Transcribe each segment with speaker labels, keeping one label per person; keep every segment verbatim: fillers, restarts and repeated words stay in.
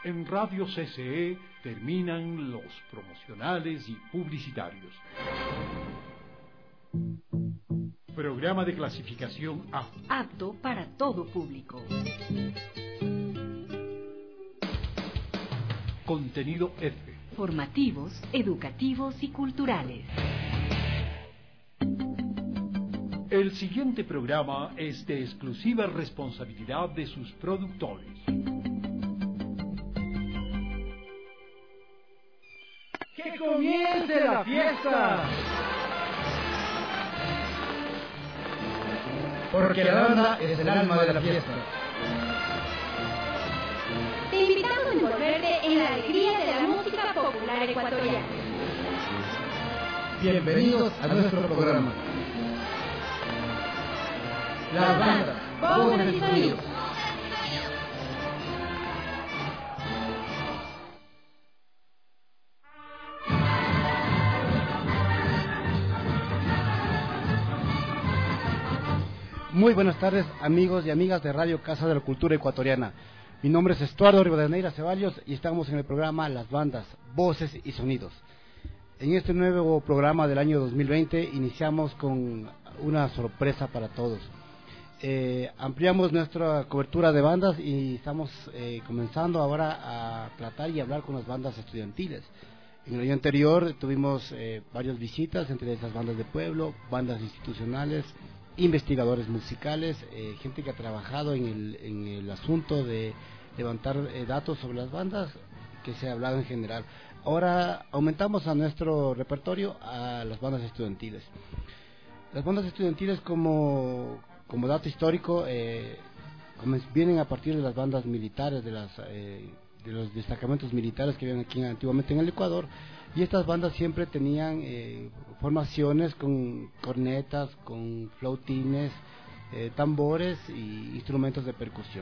Speaker 1: En Radio C C E terminan los promocionales y publicitarios. Programa de clasificación A.
Speaker 2: Apto para todo público.
Speaker 1: Contenido F.
Speaker 2: Formativos, educativos y culturales.
Speaker 1: El siguiente programa es de exclusiva responsabilidad de sus productores.
Speaker 3: ¡Que comience la fiesta! Porque la banda es el alma de la fiesta.
Speaker 4: Te invitamos a envolverte en la alegría de la música popular ecuatoriana.
Speaker 3: Bienvenidos a nuestro programa. Las bandas, voces y sonidos. Muy buenas tardes, amigos y amigas de Radio Casa de la Cultura Ecuatoriana. Mi nombre es Estuardo Rivadeneira Ceballos y estamos en el programa Las Bandas, Voces y Sonidos. En este nuevo programa del año dos mil veinte iniciamos con una sorpresa para todos. Eh, ampliamos nuestra cobertura de bandas y estamos eh, comenzando ahora a tratar y hablar con las bandas estudiantiles. En el año anterior tuvimos eh, varias visitas, entre esas bandas de pueblo, bandas institucionales, investigadores musicales, eh, gente que ha trabajado en el, en el asunto de levantar eh, datos sobre las bandas que se ha hablado en general. Ahora aumentamos a nuestro repertorio a las bandas estudiantiles. Las bandas estudiantiles, como, como dato histórico, eh, vienen a partir de las bandas militares, de, las, eh, de los destacamentos militares que habían aquí antiguamente en el Ecuador. Y estas bandas siempre tenían eh, formaciones con cornetas, con flautines, eh, tambores y instrumentos de percusión.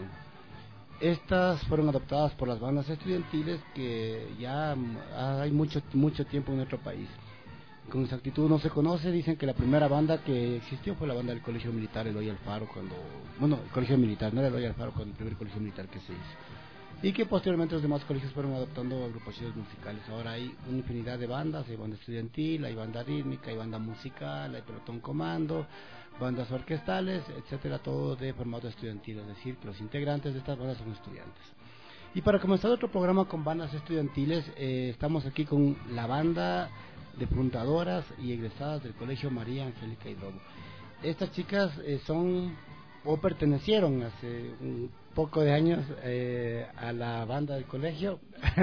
Speaker 3: Estas fueron adoptadas por las bandas estudiantiles que ya hay mucho, mucho tiempo en nuestro país. Con exactitud no se conoce, dicen que la primera banda que existió fue la banda del Colegio Militar Eloy Alfaro, cuando, bueno, el Colegio Militar, no era Eloy Alfaro, cuando el primer colegio militar que se hizo. Y que posteriormente los demás colegios fueron adoptando agrupaciones musicales. Ahora hay una infinidad de bandas, hay banda estudiantil, hay banda rítmica, hay banda musical, hay pelotón comando, bandas orquestales, etcétera, todo de formato estudiantil, es decir, que los integrantes de estas bandas son estudiantes. Y para comenzar otro programa con bandas estudiantiles, eh, estamos aquí con la banda de fundadoras y egresadas del Colegio María Angélica Hidrobo. Estas chicas eh, son o pertenecieron hace un poco de años eh, a la banda del colegio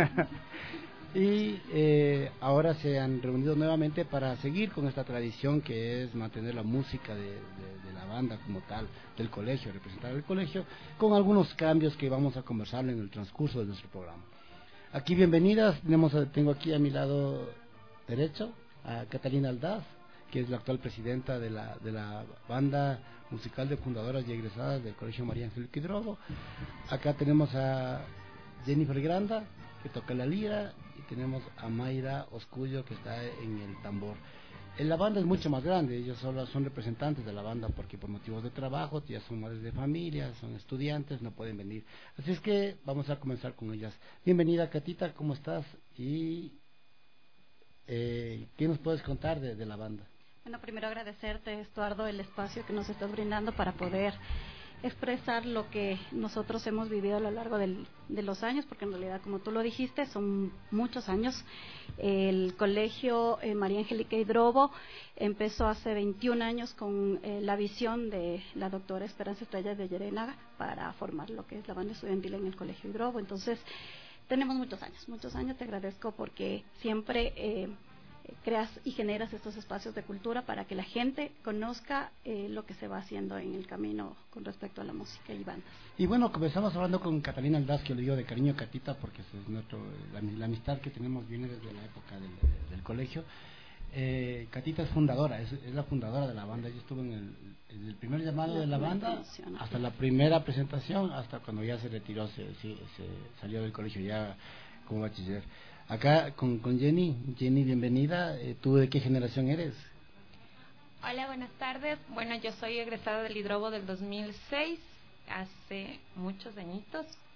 Speaker 3: y eh, ahora se han reunido nuevamente para seguir con esta tradición que es mantener la música de, de, de la banda como tal, del colegio, representar el colegio, con algunos cambios que vamos a conversar en el transcurso de nuestro programa. Aquí bienvenidas, tenemos, tengo aquí a mi lado derecho a Catalina Aldaz, que es la actual presidenta de la, de la banda musical de fundadoras y egresadas del Colegio María Angélica Hidrobo. Acá tenemos a Jennifer Granda, que toca la lira, y tenemos a Mayra Oscullo, que está en el tambor. En la banda es mucho más grande, ellos solo son representantes de la banda porque por motivos de trabajo, ya son madres de familia, son estudiantes, no pueden venir. Así es que vamos a comenzar con ellas. Bienvenida, Catita, ¿cómo estás? Y eh, ¿qué nos puedes contar de, de la banda?
Speaker 5: Bueno, primero agradecerte, Estuardo, el espacio que nos estás brindando para poder expresar lo que nosotros hemos vivido a lo largo del, de los años, porque en realidad, como tú lo dijiste, son muchos años. El Colegio eh, María Angélica Hidrobo empezó hace veintiún años con eh, la visión de la doctora Esperanza Estrella de Llerena para formar lo que es la banda estudiantil en el Colegio Hidrobo. Entonces, tenemos muchos años, muchos años. Te agradezco porque siempre Eh, creas y generas estos espacios de cultura para que la gente conozca eh, lo que se va haciendo en el camino con respecto a la música y bandas.
Speaker 3: Y bueno, comenzamos hablando con Catalina Aldaz, que yo le digo de cariño Catita, porque es nuestro, la, la amistad que tenemos viene desde la época del, del colegio. Eh, Catita es fundadora, es, es la fundadora de la banda. Ella estuvo en el, en el primer llamado la de la banda, hasta la primera presentación, hasta cuando ya se retiró, se, se, se salió del colegio ya como bachiller. Acá con, con Jenny. Jenny, bienvenida. Eh, ¿Tú de qué generación eres?
Speaker 6: Hola, buenas tardes. Bueno, yo soy egresada del Hidrobo del dos mil seis, hace muchos añitos.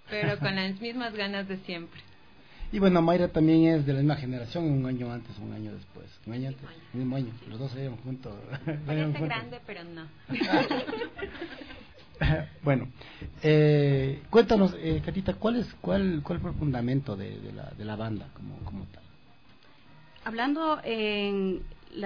Speaker 6: pero con las mismas ganas de siempre.
Speaker 3: Y bueno, Mayra también es de la misma generación, un año antes, un año después. Un año antes, un mismo año. Sí. Los dos se llevan juntos.
Speaker 6: Parece grande, pero no.
Speaker 3: Bueno, eh, cuéntanos, eh, Catita, ¿cuál es cuál cuál fue el fundamento de, de, la, de la banda como, como tal?
Speaker 5: Hablando en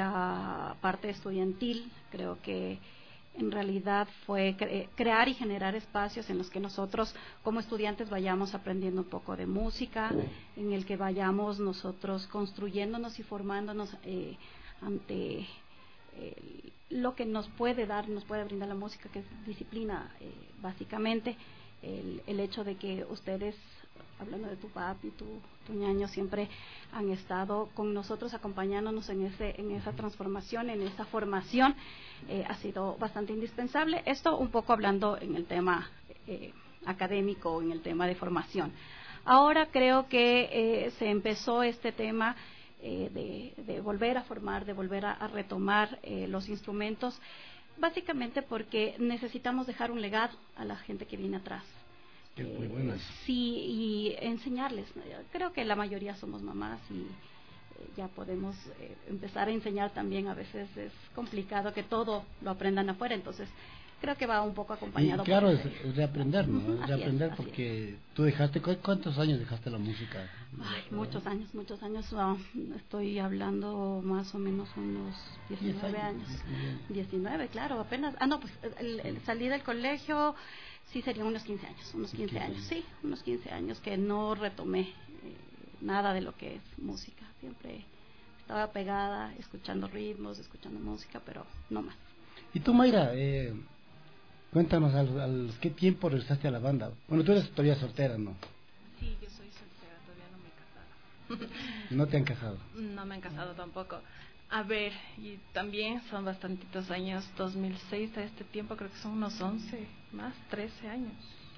Speaker 5: la parte estudiantil, creo que en realidad fue cre- crear y generar espacios en los que nosotros como estudiantes vayamos aprendiendo un poco de música, en el que vayamos nosotros construyéndonos y formándonos eh, ante eh, lo que nos puede dar, nos puede brindar la música, que es disciplina, eh, básicamente. El, el hecho de que ustedes, hablando de tu papi, tu, tu ñaño, siempre han estado con nosotros acompañándonos en ese en esa transformación, en esa formación, eh, ha sido bastante indispensable. Esto un poco hablando en el tema eh, académico, en el tema de formación. Ahora creo que eh, se empezó este tema eh, de, de volver a formar, de volver a, a retomar eh, los instrumentos, básicamente porque necesitamos dejar un legado a la gente que viene atrás.
Speaker 3: Es muy bueno eso.
Speaker 5: Sí, y enseñarles. Creo que la mayoría somos mamás y eh, ya podemos eh, empezar a enseñar también. A veces es complicado que todo lo aprendan afuera, entonces creo que va un poco acompañado.
Speaker 3: Y claro,
Speaker 5: por
Speaker 3: es, es reaprender, ¿no?
Speaker 5: Uh-huh,
Speaker 3: Es reaprender
Speaker 5: es,
Speaker 3: porque es. Tú dejaste, ¿cuántos años dejaste la música?
Speaker 5: Ay, muchos años, muchos años. No, estoy hablando más o menos unos diecinueve años. diecinueve, claro, apenas. Ah, no, pues el, el salí del colegio, sí serían unos quince años, unos quince años, sí, unos quince años que no retomé eh, nada de lo que es música. Siempre estaba pegada, escuchando ritmos, escuchando música, pero no más.
Speaker 3: Y tú, Mayra, eh, cuéntanos, ¿al, al qué tiempo regresaste a la banda? Bueno, tú eres todavía soltera, ¿no?
Speaker 6: Sí, yo soy soltera, todavía no me he casado.
Speaker 3: ¿No te han casado?
Speaker 6: No me han casado tampoco. A ver, y también son bastantitos años, dos mil seis a este tiempo, creo que son unos once, más, trece años.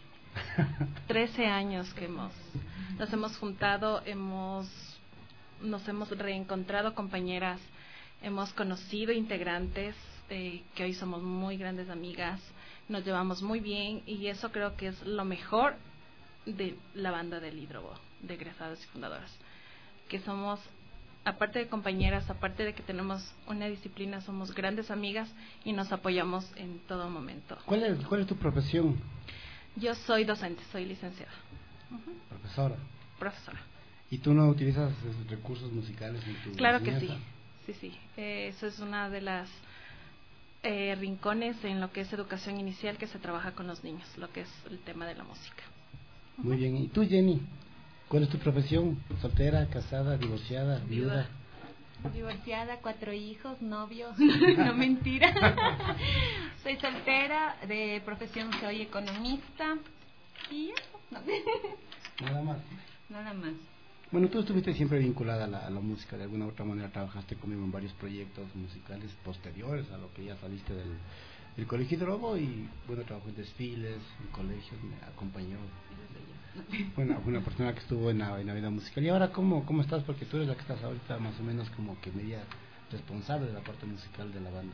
Speaker 6: trece años que hemos, nos hemos juntado, hemos, nos hemos reencontrado compañeras, hemos conocido integrantes eh, que hoy somos muy grandes amigas, nos llevamos muy bien y eso creo que es lo mejor de la banda del Hidrobo, de egresados y fundadoras, que somos, aparte de compañeras, aparte de que tenemos una disciplina, somos grandes amigas y nos apoyamos en todo momento.
Speaker 3: ¿Cuál es, cuál es tu profesión?
Speaker 6: Yo soy docente, soy licenciada.
Speaker 3: Uh-huh. Profesora.
Speaker 6: Profesora.
Speaker 3: ¿Y tú no utilizas recursos musicales en tu
Speaker 6: Claro que
Speaker 3: enseñanza?
Speaker 6: sí, sí, sí. Eh, eso es una de las eh, rincones en lo que es educación inicial que se trabaja con los niños, lo que es el tema de la música.
Speaker 3: Uh-huh. Muy bien. ¿Y tú, Jenny? ¿Cuál es tu profesión? ¿Soltera, casada, divorciada, viuda?
Speaker 7: Divorciada, cuatro hijos, novio, no mentira. Soy soltera, de profesión soy economista y eso. No.
Speaker 3: Nada más.
Speaker 7: Nada más.
Speaker 3: Bueno, tú estuviste siempre vinculada a la, a la música, de alguna u otra manera trabajaste conmigo en varios proyectos musicales posteriores a lo que ya saliste del, del Colegio Hidrobo y bueno, trabajó en desfiles, en colegios, me acompañó. Bueno, una persona que estuvo en la, en la vida musical. ¿Y ahora cómo, cómo estás? Porque tú eres la que estás ahorita más o menos como que media responsable de la parte musical de la banda.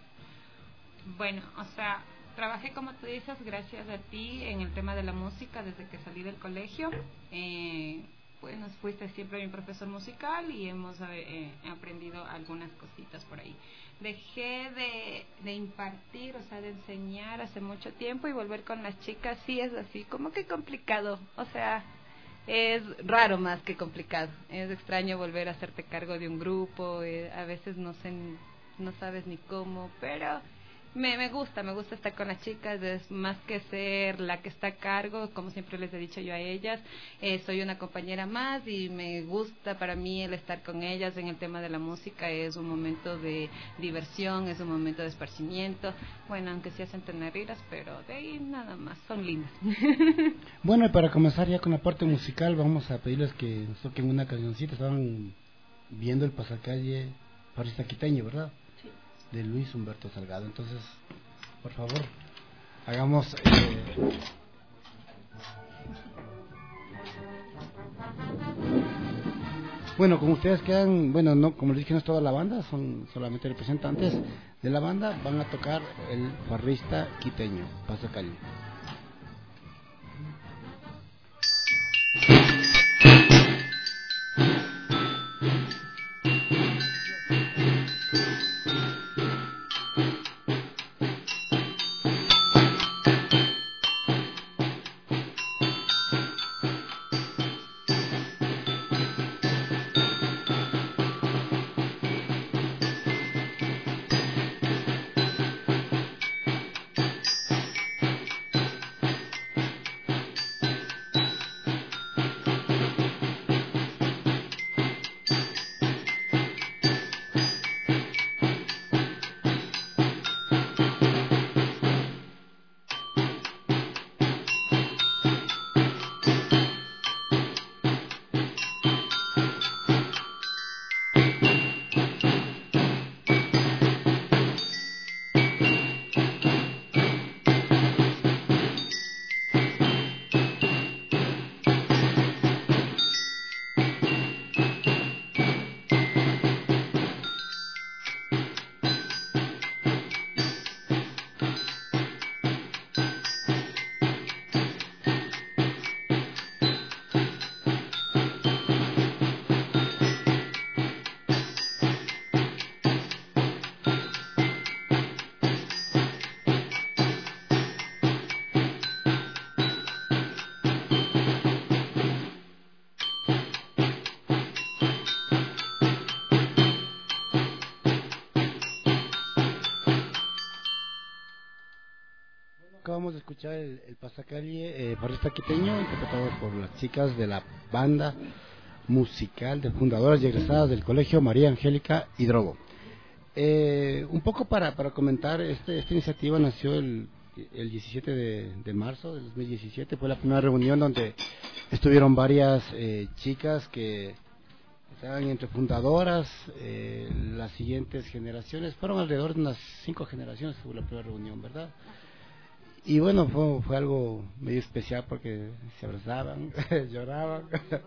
Speaker 7: Bueno, o sea, trabajé como tú dices, gracias a ti en el tema de la música desde que salí del colegio. Eh, bueno, fuiste siempre mi profesor musical y hemos eh, aprendido algunas cositas por ahí. Dejé de, de impartir, o sea, de enseñar hace mucho tiempo y volver con las chicas sí es así, como que complicado, o sea, es raro más que complicado. Es extraño volver a hacerte cargo de un grupo, eh, a veces no sé, no sabes ni cómo, pero me, me gusta, me gusta estar con las chicas, es más que ser la que está a cargo, como siempre les he dicho yo a ellas, eh, soy una compañera más y me gusta para mí el estar con ellas en el tema de la música, es un momento de diversión, es un momento de esparcimiento, bueno, aunque sí hacen tenerriras, pero de ahí nada más, son lindas.
Speaker 3: Bueno, y para comenzar ya con la parte musical, vamos a pedirles que nos toquen una cancioncita. Estaban viendo el pasacalle Farrista Quiteño, ¿verdad?
Speaker 5: Sí.
Speaker 3: De Luis Humberto Salgado. Entonces, por favor, hagamos... Eh... Bueno, como ustedes quedan, bueno, no, como les dije, no es toda la banda, son solamente representantes de la banda, van a tocar el Farrista Quiteño, Pasacalle. escuchar el, el Pasacalle, eh, Barrista Quiteño, interpretado por las chicas de la banda musical de fundadoras y egresadas del Colegio María Angélica Hidrobo. Eh, un poco para, para comentar, este, esta iniciativa nació el, el diecisiete de, de marzo del dos mil diecisiete, fue la primera reunión donde estuvieron varias eh, chicas que estaban entre fundadoras, eh, las siguientes generaciones, fueron alrededor de unas cinco generaciones, fue la primera reunión, ¿verdad? Y bueno, fue, fue algo medio especial porque se abrazaban, lloraban.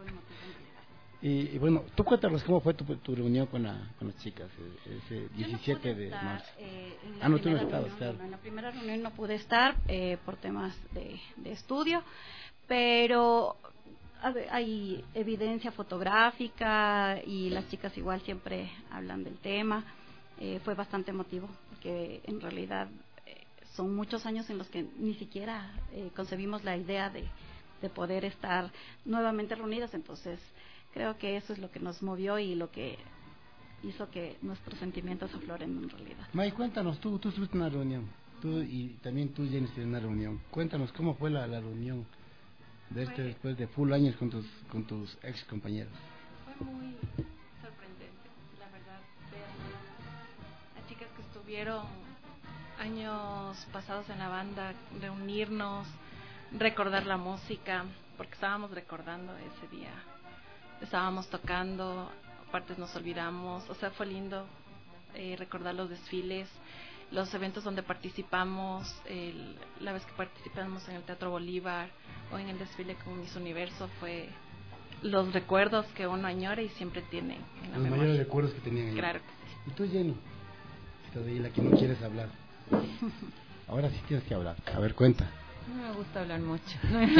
Speaker 3: y, y bueno, tú cuéntanos cómo fue tu, tu reunión con, la, con las chicas ese diecisiete de marzo.
Speaker 5: Eh,
Speaker 3: ah, no, tú no estabas,
Speaker 5: reunión,
Speaker 3: claro.
Speaker 5: No, en la primera reunión no pude estar eh, por temas de, de estudio, pero hay evidencia fotográfica y las chicas igual siempre hablan del tema. Eh, fue bastante emotivo porque en realidad eh, son muchos años en los que ni siquiera eh, concebimos la idea de, de poder estar nuevamente reunidas, entonces creo que eso es lo que nos movió y lo que hizo que nuestros sentimientos afloren en realidad.
Speaker 3: May, cuéntanos, tú, tú estuviste en una reunión, tú y también tú, Jenny, estuviste en una reunión. Cuéntanos cómo fue la, la reunión de este después de full años con tus con tus ex compañeros.
Speaker 6: Fue muy sorprendente, la verdad, ver a chicas que estuvieron años pasados en la banda, reunirnos, recordar la música, porque estábamos recordando ese día, estábamos tocando, aparte nos olvidamos, o sea, fue lindo eh, recordar los desfiles, los eventos donde participamos, el, la vez que participamos en el Teatro Bolívar o en el desfile con Miss Universo, fue los recuerdos que uno añora y siempre tiene en la
Speaker 3: los
Speaker 6: memoria.
Speaker 3: mayores recuerdos que tenían ahí.
Speaker 6: Claro que sí.
Speaker 3: ¿Y tú, Jenny? Estás ahí, la que no quieres hablar. Ahora sí tienes que hablar. A ver, cuenta.
Speaker 7: No me gusta hablar mucho.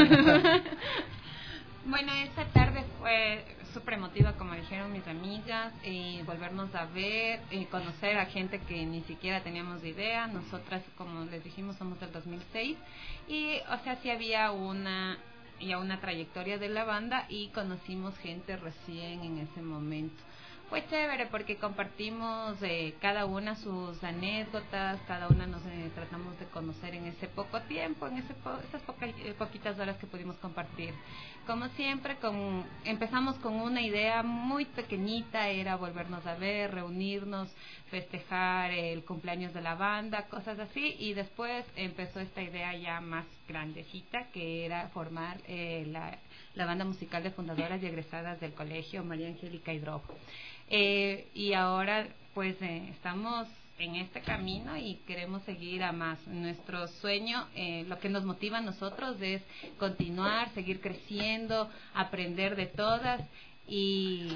Speaker 7: Bueno, esa tarde fue súper emotiva, como dijeron mis amigas, eh, volvernos a ver, eh, conocer a gente que ni siquiera teníamos idea. Nosotras, como les dijimos, somos del dos mil seis y, o sea, sí había una ya una trayectoria de la banda y conocimos gente recién en ese momento. Fue chévere porque compartimos eh, cada una sus anécdotas, cada una nos eh, tratamos de conocer en ese poco tiempo, en ese po esas poca, eh, poquitas horas que pudimos compartir. Como siempre, con, empezamos con una idea muy pequeñita, era volvernos a ver, reunirnos, festejar el cumpleaños de la banda, cosas así, y después empezó esta idea ya más grandecita, que era formar eh, la, la banda musical de fundadoras y egresadas del Colegio María Angélica Hidrobo. Eh, y ahora pues eh, estamos en este camino y queremos seguir a más. Nuestro sueño, eh, lo que nos motiva a nosotros es continuar, seguir creciendo, aprender de todas y,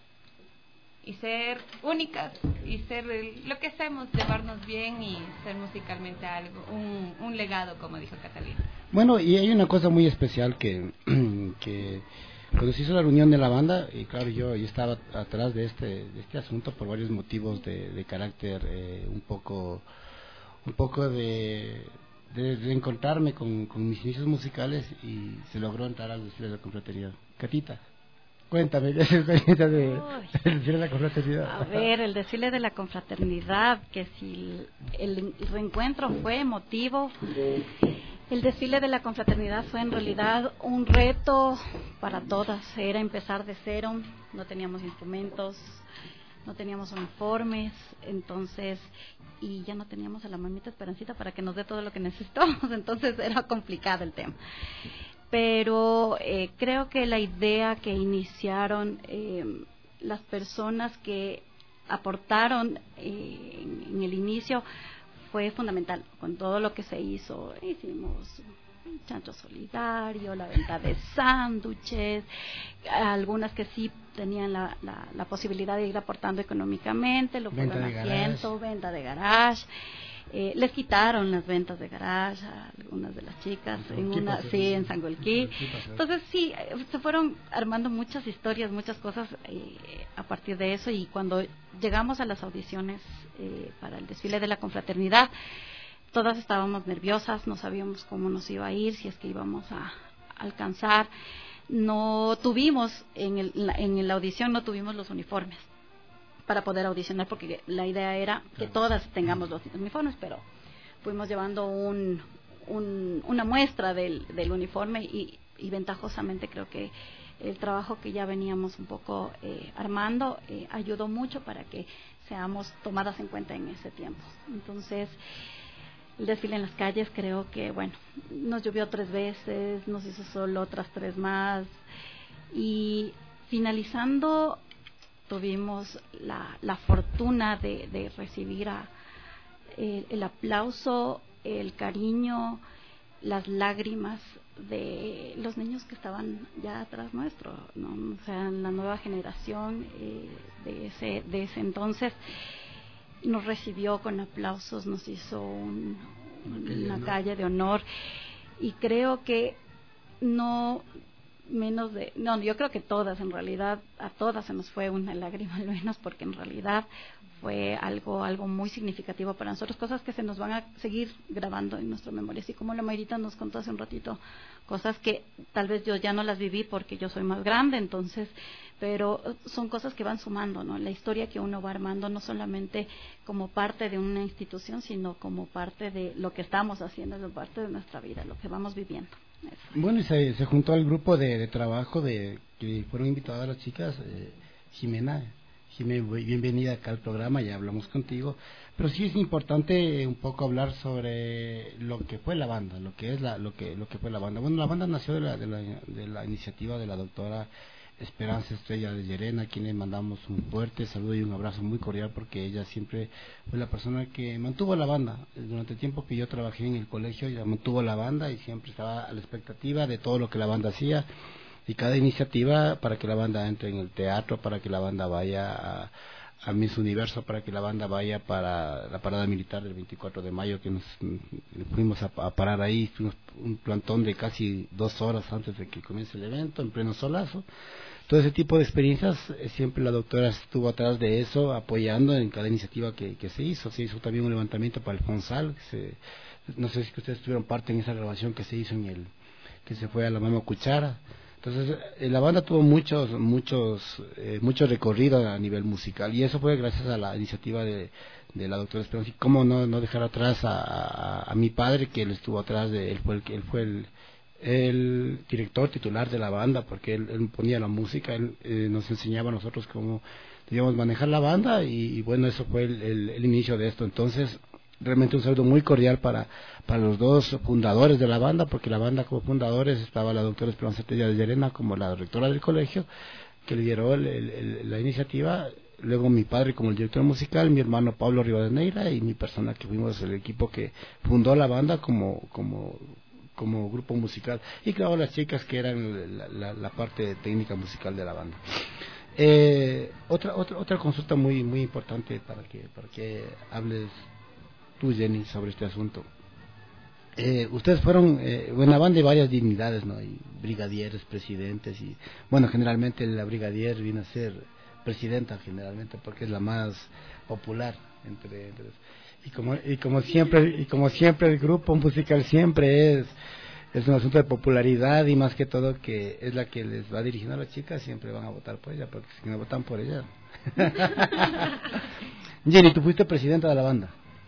Speaker 7: y ser únicas y ser lo que hacemos, llevarnos bien y ser musicalmente algo, un, un legado, como dijo Catalina.
Speaker 3: Bueno, y hay una cosa muy especial que, que cuando se hizo la reunión de la banda, y claro, yo, yo estaba atrás de este de este asunto por varios motivos de, de carácter eh, un poco un poco de, de, de encontrarme con, con mis inicios musicales y se logró entrar al desfile de la confraternidad. Catita, cuéntame, ¿qué es el experiencia de, del desfile de la confraternidad?
Speaker 5: A ver, el desfile de la confraternidad, que si el, el reencuentro fue emotivo. El desfile de la confraternidad fue en realidad un reto para todas, era empezar de cero, no teníamos instrumentos, no teníamos uniformes, entonces, y ya no teníamos a la mamita Esperancita para que nos dé todo lo que necesitábamos, entonces era complicado el tema. Pero eh, creo que la idea que iniciaron eh, las personas que aportaron eh, en, en el inicio fue fundamental. Con todo lo que se hizo, hicimos un chancho solidario, la venta de sándwiches, algunas que sí tenían la, la, la posibilidad de ir aportando económicamente, lo fueron haciendo, venta de garage. Eh, les quitaron las ventas de garage a algunas de las chicas, en una, sí, en Sangolquí. Entonces sí, se fueron armando muchas historias, muchas cosas eh, a partir de eso, y cuando llegamos a las audiciones eh, para el desfile de la confraternidad, todas estábamos nerviosas, no sabíamos cómo nos iba a ir, si es que íbamos a alcanzar. No tuvimos, en, el, en la audición no tuvimos los uniformes para poder audicionar, porque la idea era que todas tengamos los uniformes, pero fuimos llevando un, un, una muestra del, del uniforme y, y ventajosamente creo que el trabajo que ya veníamos un poco eh, armando eh, ayudó mucho para que seamos tomadas en cuenta en ese tiempo. Entonces, el desfile en las calles creo que, bueno, nos llovió tres veces, nos hizo sol otras tres más y finalizando tuvimos la, la fortuna de, de recibir a, el, el aplauso, el cariño, las lágrimas de los niños que estaban ya atrás nuestro, ¿no? O sea, la nueva generación eh, de ese de ese entonces nos recibió con aplausos, nos hizo un, una calle de honor y creo que no menos de, no, yo creo que todas, en realidad, a todas se nos fue una lágrima al menos, porque en realidad fue algo algo muy significativo para nosotros, cosas que se nos van a seguir grabando en nuestra memoria, así como la Mayrita nos contó hace un ratito, cosas que tal vez yo ya no las viví porque yo soy más grande, entonces, pero son cosas que van sumando, ¿no? La historia que uno va armando, no solamente como parte de una institución, sino como parte de lo que estamos haciendo, es parte de nuestra vida, lo que vamos viviendo. Eso.
Speaker 3: Bueno, y se, se juntó al grupo de, de trabajo de que fueron invitadas las chicas, eh, Jimena, Jimena, bienvenida acá al programa, ya hablamos contigo, pero sí es importante un poco hablar sobre lo que fue la banda, lo que es la, lo que, lo que fue la banda. Bueno, la banda nació de la, de la, de la iniciativa de la doctora Esperanza Estrella de Llerena, a quien le mandamos un fuerte saludo y un abrazo muy cordial, porque ella siempre fue la persona que mantuvo la banda. Durante el tiempo que yo trabajé en el colegio, ella mantuvo la banda y siempre estaba a la expectativa de todo lo que la banda hacía, y cada iniciativa para que la banda entre en el teatro, para que la banda vaya a, a Miss Universo, para que la banda vaya para la parada militar del veinticuatro de mayo, que nos fuimos a, a parar ahí, fuimos un plantón de casi dos horas antes de que comience el evento, en pleno solazo. Todo ese tipo de experiencias, eh, siempre la doctora estuvo atrás de eso, apoyando en cada iniciativa que, que se hizo. Se hizo también un levantamiento para el Fonsal, que se, no sé si ustedes tuvieron parte en esa grabación que se hizo en el, que se fue a la Mama Cuchara. Entonces, eh, la banda tuvo muchos, muchos, eh, mucho recorrido a nivel musical, y eso fue gracias a la iniciativa de, de la doctora Esperanza. Y cómo no, no dejar atrás a, a, a mi padre, que él estuvo atrás de él, fue el, él fue el, el director titular de la banda, porque él, él ponía la música, él eh, nos enseñaba a nosotros cómo debíamos manejar la banda, y, y bueno, eso fue el, el, el inicio de esto. Entonces, realmente un saludo muy cordial para, para los dos fundadores de la banda, porque la banda como fundadores estaba la doctora Esperanza Estrella de Llerena como la rectora del colegio, que lideró el, el, el, la iniciativa, luego mi padre como el director musical, mi hermano Pablo Rivadeneira y mi persona, que fuimos el equipo que fundó la banda como, como, como grupo musical, y claro, las chicas que eran la, la, la parte técnica musical de la banda. Eh, otra, otra, otra consulta muy, muy importante para que, para que hables tú, Jenny, sobre este asunto. Eh, ustedes fueron, eh, bueno, la banda de varias dignidades, ¿no? Y brigadieres, presidentes, y bueno, generalmente la brigadier viene a ser presidenta, generalmente, porque es la más popular entre, entre y como y como siempre y como siempre el grupo musical siempre es es un asunto de popularidad, y más que todo que es la que les va dirigiendo a las chicas, siempre van a votar por ella, porque si no votan por ella. Jenny, tú fuiste presidenta de la banda.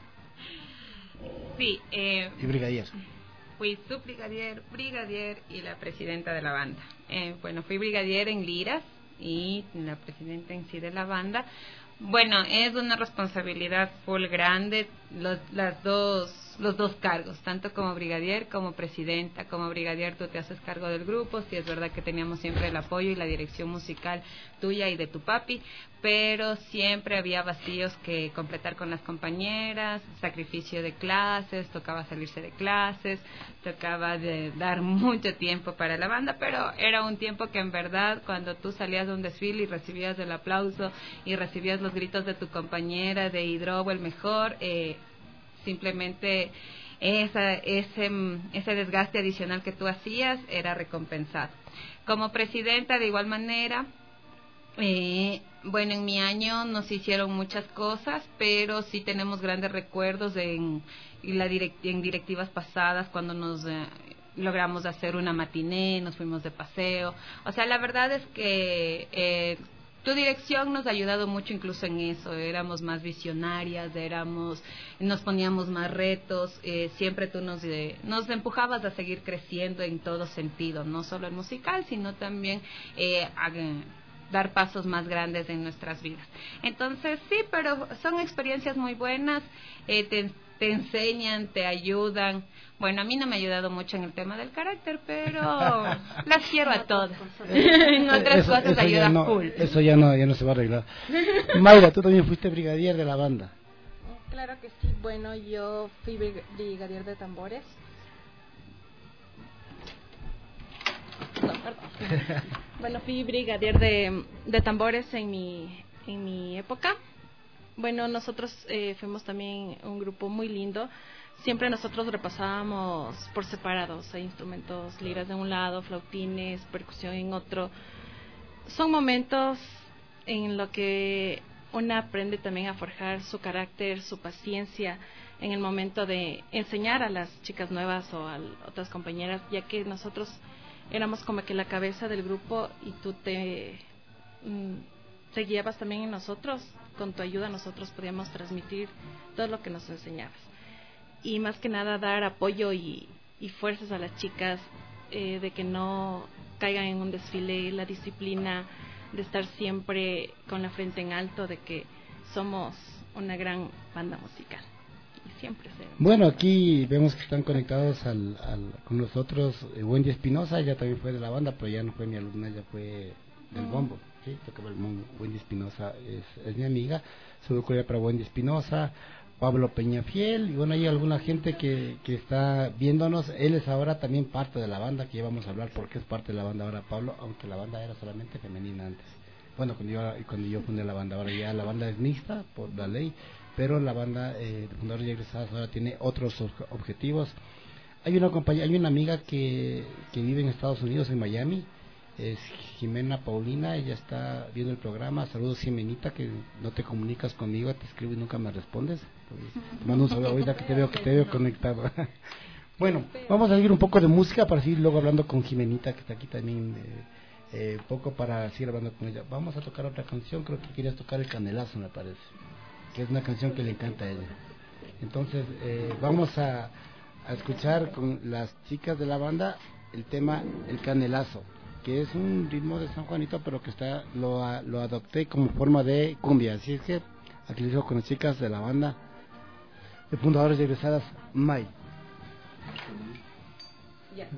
Speaker 7: Sí, eh,
Speaker 3: y brigadier.
Speaker 7: Fui subbrigadier, brigadier y la presidenta de la banda. Eh, bueno, fui brigadier en liras y la presidenta en sí de la banda. Bueno, es una responsabilidad full grande, los, las dos, los dos cargos, tanto como brigadier como presidenta. Como brigadier tú te haces cargo del grupo, sí es verdad que teníamos siempre el apoyo y la dirección musical tuya y de tu papi, pero siempre había vacíos que completar con las compañeras, sacrificio de clases, tocaba salirse de clases, tocaba de dar mucho tiempo para la banda, pero era un tiempo que en verdad cuando tú salías de un desfile y recibías el aplauso y recibías los gritos de tu compañera de Hidrobo el mejor, eh, simplemente esa, ese, ese desgaste adicional que tú hacías era recompensado. Como presidenta, de igual manera, eh, bueno, en mi año nos hicieron muchas cosas, pero sí tenemos grandes recuerdos en, en, la direct, en directivas pasadas, cuando nos eh, logramos hacer una matiné, nos fuimos de paseo. O sea, la verdad es que eh, tu dirección nos ha ayudado mucho incluso en eso, éramos más visionarias, éramos, nos poníamos más retos, eh, siempre tú nos, eh, nos empujabas a seguir creciendo en todo sentido, no solo en musical, sino también eh, a, dar pasos más grandes en nuestras vidas. Entonces sí, pero son experiencias muy buenas, eh, te, te enseñan, te ayudan. Bueno, a mí no me ha ayudado mucho en el tema del carácter, pero las quiero a todas. En otras
Speaker 3: eso,
Speaker 7: cosas
Speaker 3: eso
Speaker 7: ayuda
Speaker 3: no,
Speaker 7: full.
Speaker 3: Eso ya no, ya no se va a arreglar. Mayra, tú también fuiste brigadier de la banda.
Speaker 6: Claro que sí. Bueno, yo fui brigadier de tambores. No, perdón. Bueno, fui brigadier de, de tambores en mi, en mi época. Bueno, nosotros eh, fuimos también un grupo muy lindo. Siempre nosotros repasábamos por separados, hay instrumentos, liras de un lado, flautines, percusión en otro. Son momentos en los que una aprende también a forjar su carácter, su paciencia en el momento de enseñar a las chicas nuevas o a otras compañeras, ya que nosotros éramos como que la cabeza del grupo y tú te, mm, te guiabas también en nosotros. Con tu ayuda nosotros podíamos transmitir todo lo que nos enseñabas. Y más que nada dar apoyo y, y fuerzas a las chicas eh, de que no caigan en un desfile, la disciplina de estar siempre con la frente en alto, de que somos una gran banda musical y siempre seremos.
Speaker 3: Bueno, aquí vemos que están conectados al, al, con nosotros eh, Wendy Espinosa, ella también fue de la banda, pero ya no fue mi alumna, ella fue del bombo, ¿sí? Tocaba el bombo. Wendy Espinosa es, es mi amiga, saludo cordial para Wendy Espinosa, Pablo Peñafiel, y bueno, hay alguna gente que, que está viéndonos. Él es ahora también parte de la banda, que ya vamos a hablar porque es parte de la banda ahora Pablo, aunque la banda era solamente femenina antes. Bueno, cuando yo, cuando yo fundé la banda, ahora ya la banda es mixta por la ley, pero la banda eh, de fundadores y egresados ahora tiene otros objetivos. Hay una compañía, hay una amiga que, que vive en Estados Unidos, en Miami, es Jimena Paulina, ella está viendo el programa. Saludos, Jimenita, que no te comunicas conmigo, te escribo y nunca me respondes. Te mando un saludo ahorita que te veo que te veo conectado. Bueno, vamos a seguir un poco de música para seguir luego hablando con Jimenita, que está aquí también, eh, eh, poco para seguir hablando con ella. Vamos a tocar otra canción, creo que querías tocar El Canelazo, me parece, que es una canción que le encanta a ella. Entonces eh, vamos a, a escuchar con las chicas de la banda el tema El Canelazo, que es un ritmo de San Juanito, pero que está lo, lo adopté como forma de cumbia. Así es que aquí les digo con las chicas de la banda de fundadores y egresadas May.
Speaker 6: Ya.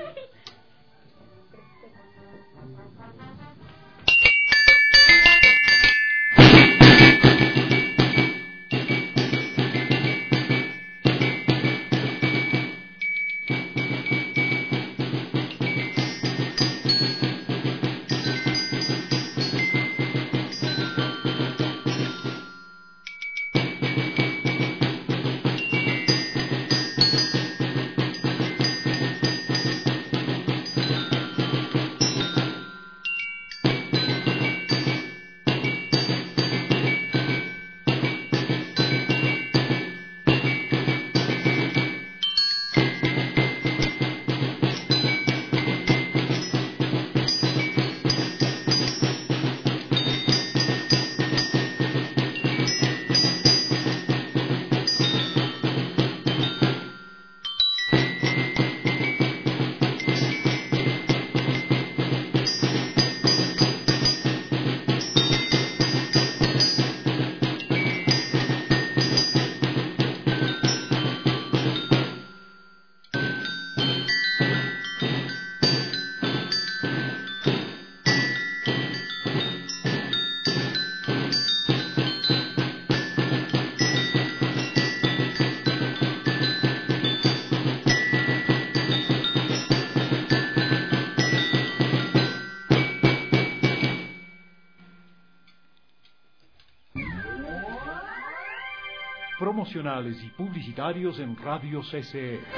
Speaker 1: Promocionales y publicitarios en Radio C C E.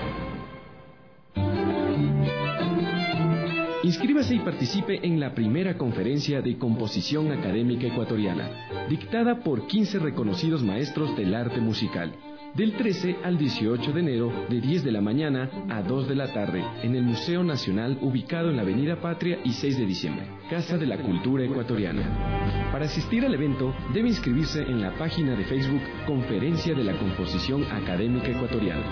Speaker 8: Inscríbase y participe en la primera conferencia de composición académica ecuatoriana, dictada por quince reconocidos maestros del arte musical. del trece al dieciocho de enero, de diez de la mañana a dos de la tarde, en el Museo Nacional ubicado en la Avenida Patria y seis de diciembre, Casa de la Cultura Ecuatoriana. Para asistir al evento, debe inscribirse en la página de Facebook Conferencia de la Composición Académica Ecuatoriana.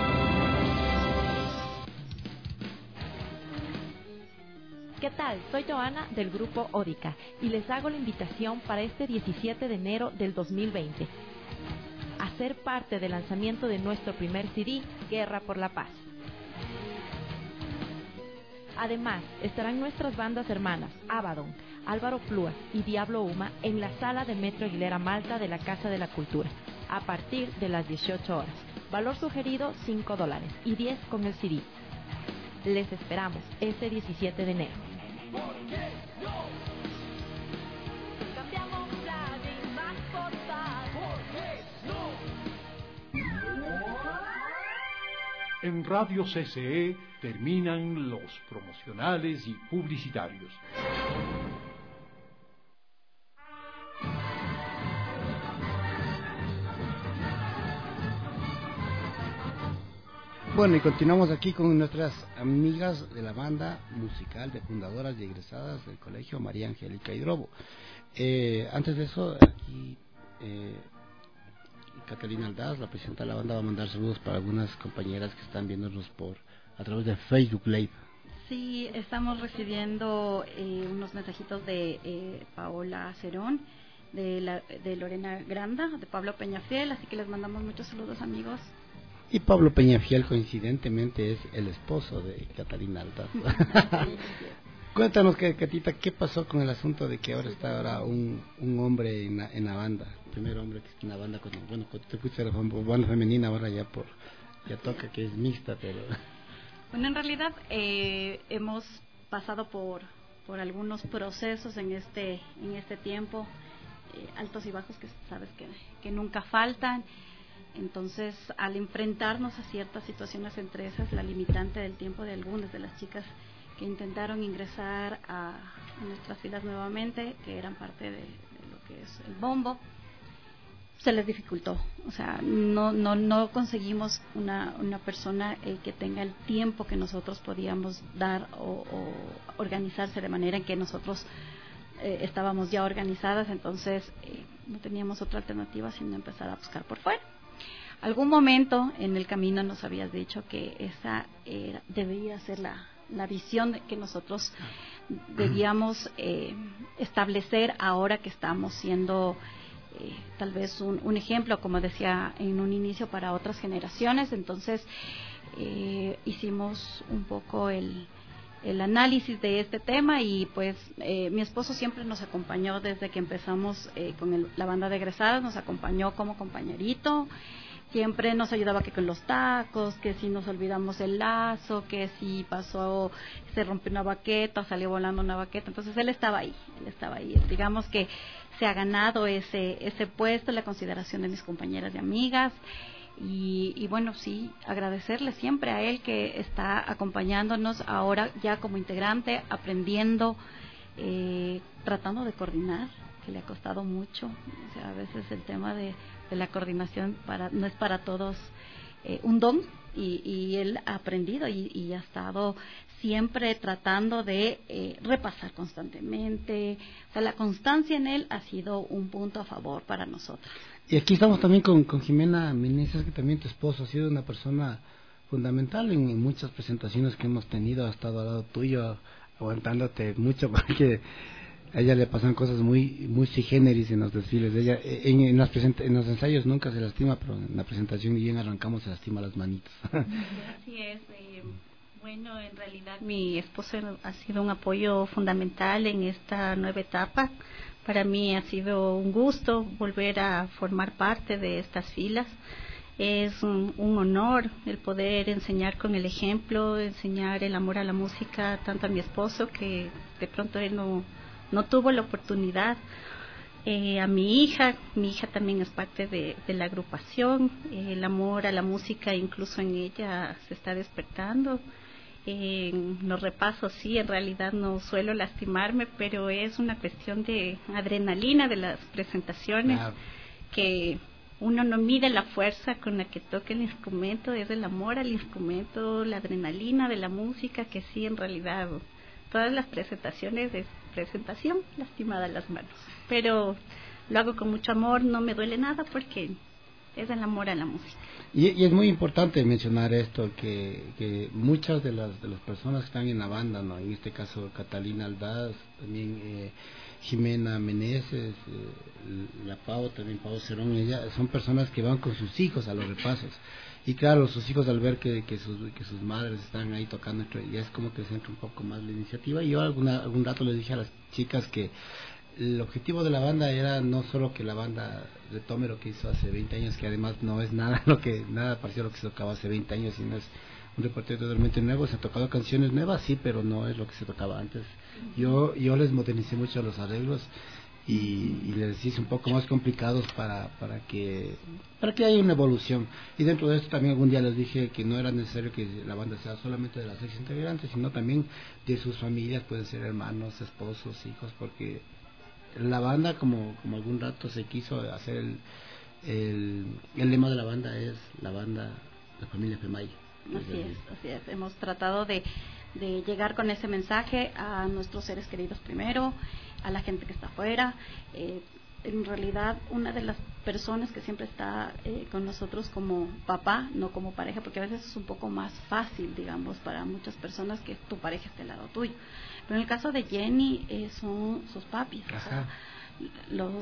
Speaker 9: ¿Qué tal? Soy Joana del grupo Ódica y les hago la invitación para este diecisiete de enero del dos mil veinte a ser parte del lanzamiento de nuestro primer C D, Guerra por la Paz. Además, estarán nuestras bandas hermanas, Abaddon, Álvaro Plúa y Diablo Uma en la sala de Metro Aguilera Malta de la Casa de la Cultura, a partir de las dieciocho horas. Valor sugerido cinco dólares y diez con el C D. Les esperamos este diecisiete de enero.
Speaker 1: En Radio C C E terminan los promocionales y publicitarios.
Speaker 3: Bueno, y continuamos aquí con nuestras amigas de la banda musical de fundadoras y egresadas del colegio María Angélica Hidrobo. Eh, antes de eso, aquí eh, Catalina Aldaz, la presidenta de la banda, va a mandar saludos para algunas compañeras que están viéndonos por a través de Facebook Live.
Speaker 5: Sí, estamos recibiendo eh, unos mensajitos de eh, Paola Cerón, de, la, de Lorena Granda, de Pablo Peñafiel, así que les mandamos muchos saludos, amigos.
Speaker 3: Y Pablo Peñafiel, coincidentemente, es el esposo de Catalina Aldaz. Cuéntanos, Catita, ¿qué pasó con el asunto de que ahora está ahora un, un hombre en la, en la banda? El primer hombre que está en la banda, con, bueno, cuando te fuiste a la banda femenina, ahora ya por ya toca que es mixta, pero...
Speaker 5: Bueno, en realidad eh, hemos pasado por por algunos procesos en este en este tiempo, eh, altos y bajos que sabes que, que nunca faltan. Entonces, al enfrentarnos a ciertas situaciones, entre esas la limitante del tiempo de algunas de las chicas que intentaron ingresar a, a nuestras filas nuevamente, que eran parte de, de lo que es el bombo, se les dificultó. O sea, no no no conseguimos una una persona eh, que tenga el tiempo que nosotros podíamos dar o, o organizarse de manera en que nosotros eh, estábamos ya organizadas. Entonces, eh, no teníamos otra alternativa sino empezar a buscar por fuera. Algún momento en el camino nos habías dicho que esa era, debería ser la, la visión que nosotros debíamos eh, establecer ahora que estamos siendo eh, tal vez un, un ejemplo, como decía en un inicio, para otras generaciones. Entonces eh, hicimos un poco el, el análisis de este tema y pues eh, mi esposo siempre nos acompañó desde que empezamos eh, con el, la banda de egresadas, nos acompañó como compañerito. Siempre nos ayudaba que con los tacos, que si nos olvidamos el lazo, que si pasó, se rompió una baqueta, salió volando una baqueta. Entonces él estaba ahí, él estaba ahí. Digamos que se ha ganado ese ese puesto, la consideración de mis compañeras y amigas. Y, y bueno, sí, agradecerle siempre a él que está acompañándonos ahora ya como integrante, aprendiendo, eh, tratando de coordinar, que le ha costado mucho. O sea, a veces el tema de de la coordinación para no es para todos eh, un don, y, y él ha aprendido y, y ha estado siempre tratando de eh, repasar constantemente. O sea, la constancia en él ha sido un punto a favor para nosotros.
Speaker 3: Y aquí estamos también con, con Jimena Meneses, que también tu esposo ha sido una persona fundamental en, en muchas presentaciones que hemos tenido, ha estado al lado tuyo aguantándote mucho, porque a ella le pasan cosas muy muy sui generis en los desfiles. Ella en, en, las presenta, en los ensayos nunca se lastima, pero en la presentación bien arrancamos se lastima las manitos.
Speaker 10: Así es. Eh, bueno, en realidad mi esposo ha sido un apoyo fundamental en esta nueva etapa. Para mí ha sido un gusto volver a formar parte de estas filas. Es un, un honor el poder enseñar con el ejemplo, enseñar el amor a la música tanto a mi esposo, que de pronto él no no tuvo la oportunidad, eh, a mi hija, mi hija también es parte de, de la agrupación. Eh, el amor a la música incluso en ella se está despertando. Eh, en los repasos sí, en realidad no suelo lastimarme, pero es una cuestión de adrenalina de las presentaciones, claro, que uno no mide la fuerza con la que toca el instrumento, es el amor al instrumento, la adrenalina de la música, que sí, en realidad, todas las presentaciones es presentación, lastimada las manos. Pero lo hago con mucho amor, no me duele nada porque es el amor a la música.
Speaker 3: Y, y es muy importante mencionar esto, que, que muchas de las de las personas que están en la banda, ¿no? En este caso Catalina Aldaz, también eh, Jimena Meneses, eh, la Pau, también Pau Cerón, ella, son personas que van con sus hijos a los repasos. Y claro, sus hijos al ver que, que, sus, que sus madres están ahí tocando, ya es como que se entra un poco más la iniciativa. Y yo alguna, algún rato les dije a las chicas que el objetivo de la banda era no solo que la banda retome lo que hizo hace veinte años, que además no es nada lo que nada parecido a lo que se tocaba hace veinte años, sino es un repertorio totalmente nuevo. Se han tocado canciones nuevas, sí, pero no es lo que se tocaba antes. Yo yo les modernicé mucho los arreglos y, y les hice un poco más complicados para para que para que haya una evolución. Y dentro de esto también algún día les dije que no era necesario que la banda sea solamente de las ex integrantes, sino también de sus familias, pueden ser hermanos, esposos, hijos, porque la banda, como como algún rato se quiso hacer el el, el lema de la banda es la banda, la familia Femay.
Speaker 5: Así es, así es. Hemos tratado de, de llegar con ese mensaje a nuestros seres queridos primero, a la gente que está afuera. Eh, en realidad, una de las personas que siempre está eh, con nosotros como papá, no como pareja, porque a veces es un poco más fácil, digamos, para muchas personas que tu pareja esté al lado tuyo. Pero en el caso de Jenny, eh, son sus papis, o sea, los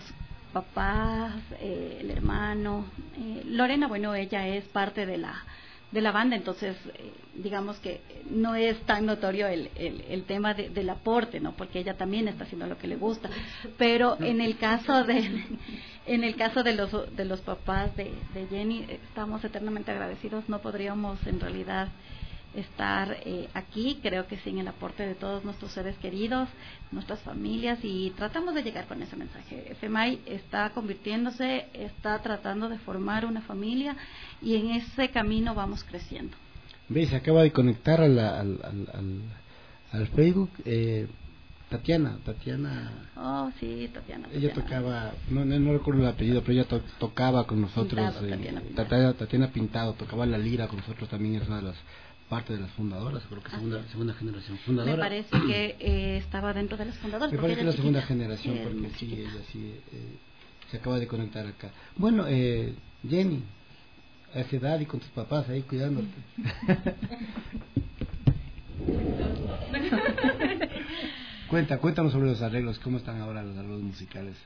Speaker 5: papás, eh, el hermano. Eh, Lorena, bueno, ella es parte de la de la banda, entonces eh, digamos que no es tan notorio el, el, el tema de, del aporte, no, porque ella también está haciendo lo que le gusta, pero en el caso de en el caso de los de los papás de, de Jenny, estamos eternamente agradecidos. No podríamos en realidad estar eh, aquí, creo que sin el aporte de todos nuestros seres queridos, nuestras familias, y tratamos de llegar con ese mensaje. Femay está convirtiéndose, está tratando de formar una familia y en ese camino vamos creciendo.
Speaker 3: Ve, se acaba de conectar a la, al, al, al, al Facebook eh, Tatiana, Tatiana.
Speaker 5: Oh, sí, Tatiana.
Speaker 3: Ella
Speaker 5: Tatiana.
Speaker 3: tocaba, no, no, no recuerdo el apellido, pero ella to, tocaba con nosotros.
Speaker 5: Pintado,
Speaker 3: eh,
Speaker 5: Tatiana, Pintado.
Speaker 3: Tatiana, Tatiana Pintado, tocaba la lira con nosotros también, es una de las parte de las fundadoras, creo que segunda, ah, segunda generación fundadora.
Speaker 5: Me parece que eh, estaba dentro de las fundadoras.
Speaker 3: Me parece que la
Speaker 5: chiquita.
Speaker 3: segunda generación, porque sí,
Speaker 5: chiquita.
Speaker 3: ella sí eh, se acaba de conectar acá. Bueno, eh, Jenny, a esa edad y con tus papás ahí cuidándote. Cuenta, cuéntanos sobre los arreglos, ¿cómo están ahora los arreglos musicales?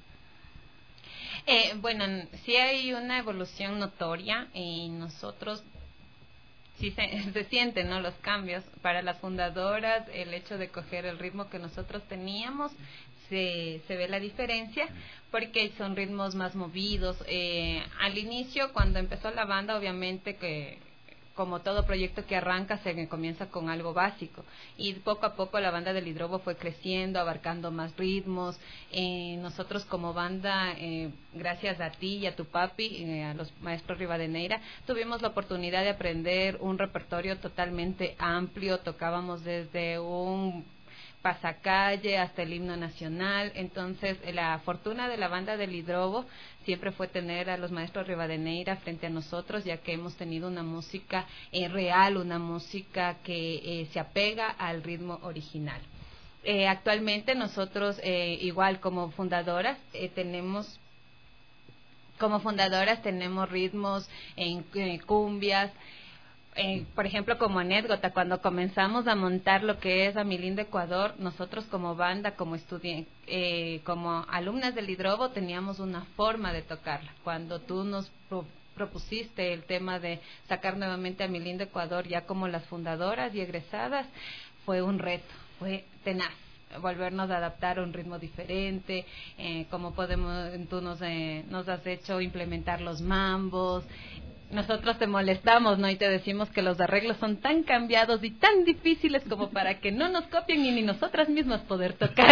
Speaker 7: Eh, bueno, sí hay una evolución notoria y nosotros sí se, se sienten, ¿no?, los cambios. Para las fundadoras, el hecho de coger el ritmo que nosotros teníamos, se, se ve la diferencia, porque son ritmos más movidos. Eh, al inicio, cuando empezó la banda, obviamente que como todo proyecto que arranca, se comienza con algo básico, y poco a poco la banda del Hidrobo fue creciendo, abarcando más ritmos. Eh, nosotros como banda, eh, gracias a ti y a tu papi, eh, a los maestros Rivadeneira, tuvimos la oportunidad de aprender un repertorio totalmente amplio. Tocábamos desde un pasacalle hasta el himno nacional. Entonces la fortuna de la banda del Hidrobo siempre fue tener a los maestros Rivadeneira frente a nosotros, ya que hemos tenido una música eh, real, una música que eh, se apega al ritmo original. Eh, actualmente nosotros, eh, igual como fundadoras, eh, tenemos como fundadoras tenemos ritmos en eh, cumbias. Eh, por ejemplo, como anécdota, cuando comenzamos a montar lo que es A Mi Lindo Ecuador, nosotros como banda, como estudi eh, como alumnas del Hidrobo, teníamos una forma de tocarla. Cuando tú nos pro propusiste el tema de sacar nuevamente A Mi Lindo Ecuador, ya como las fundadoras y egresadas, fue un reto, fue tenaz volvernos a adaptar a un ritmo diferente, eh, como podemos, tú nos, eh, nos has hecho implementar los mambos. Nosotros te molestamos, ¿no? Y te decimos que los arreglos son tan cambiados y tan difíciles como para que no nos copien y ni nosotras mismas poder tocar.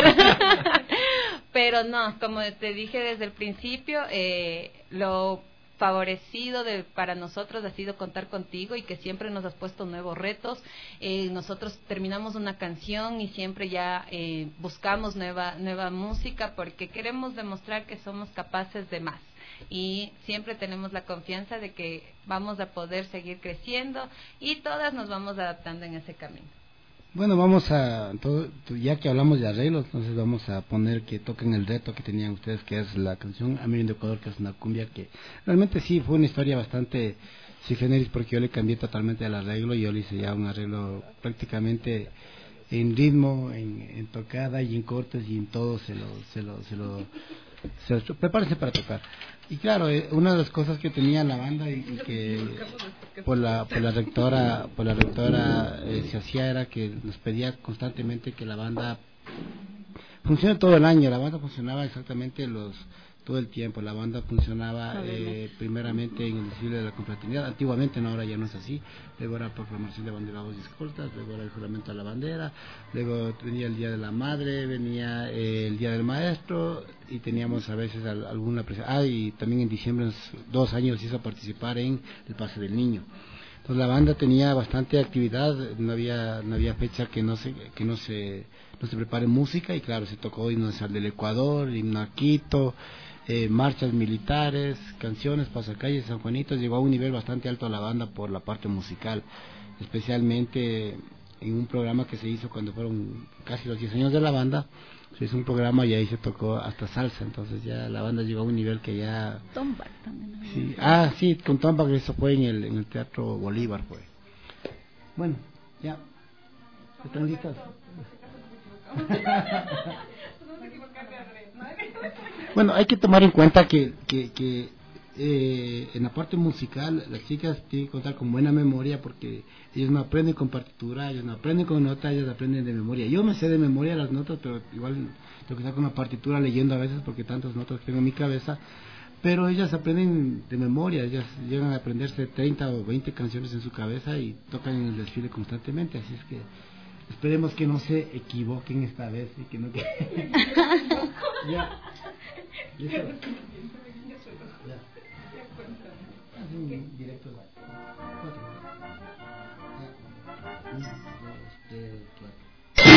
Speaker 7: Pero no, como te dije desde el principio, eh, lo favorecido de, para nosotros ha sido contar contigo y que siempre nos has puesto nuevos retos. Eh, nosotros terminamos una canción y siempre ya eh, buscamos nueva, nueva música, porque queremos demostrar que somos capaces de más. y siempre tenemos la confianza de que vamos a poder seguir creciendo y todas nos vamos adaptando en ese camino.
Speaker 3: Bueno, vamos a, todo, ya que hablamos de arreglos, entonces vamos a poner que toquen el reto que tenían ustedes, que es la canción Amirín de Ecuador, que es una cumbia que realmente sí fue una historia bastante sui generis, porque yo le cambié totalmente el arreglo y yo le hice ya un arreglo prácticamente en ritmo, en, en tocada y en cortes y en todo se lo, se lo, se lo, se lo, prepárense para tocar. Y claro, eh, una de las cosas que tenía la banda y, y que por la por la rectora por la rectora eh, se hacía era que nos pedía constantemente que la banda funcione todo el año. La banda funcionaba exactamente los todo el tiempo. La banda funcionaba eh, primeramente en el desfile de la confraternidad, antiguamente, no, ahora ya no es así. Luego era proclamación de banderados y escoltas, luego era el juramento a la bandera, luego venía el Día de la Madre, venía eh, el Día del Maestro, y teníamos a veces al, alguna presencia. Ah, y también en diciembre, dos años hizo participar en el Pase del Niño. Entonces la banda tenía bastante actividad, no había no había fecha que no se que no se no se prepare música, y claro, se tocó himno nacional del Ecuador, himno a Quito, eh, marchas militares, canciones, pasacalles, San Juanito. Llegó a un nivel bastante alto a la banda por la parte musical, especialmente en un programa que se hizo cuando fueron casi los diez años de la banda. Se hizo un programa y ahí se tocó hasta salsa, entonces ya la banda llegó a un nivel que ya...
Speaker 10: Tombac también.
Speaker 3: Sí. Ah, sí, con Tombac, eso fue en el, en el Teatro Bolívar, fue. Bueno, ya. ¿Están listas? Bueno, hay que tomar en cuenta que, que, que eh, en la parte musical las chicas tienen que contar con buena memoria, porque ellos no aprenden con partitura, ellos no aprenden con notas, ellos aprenden de memoria. Yo me sé de memoria las notas, pero igual tengo que estar con una partitura leyendo a veces porque tantas notas que tengo en mi cabeza, pero ellas aprenden de memoria, ellas llegan a aprenderse treinta o veinte canciones en su cabeza y tocan en el desfile constantemente, así es que esperemos que no se equivoquen esta vez y que no que... ya. ¿Listo? Ya. Así, directo. Cuatro. Ya. Uno, dos, tres, cuatro.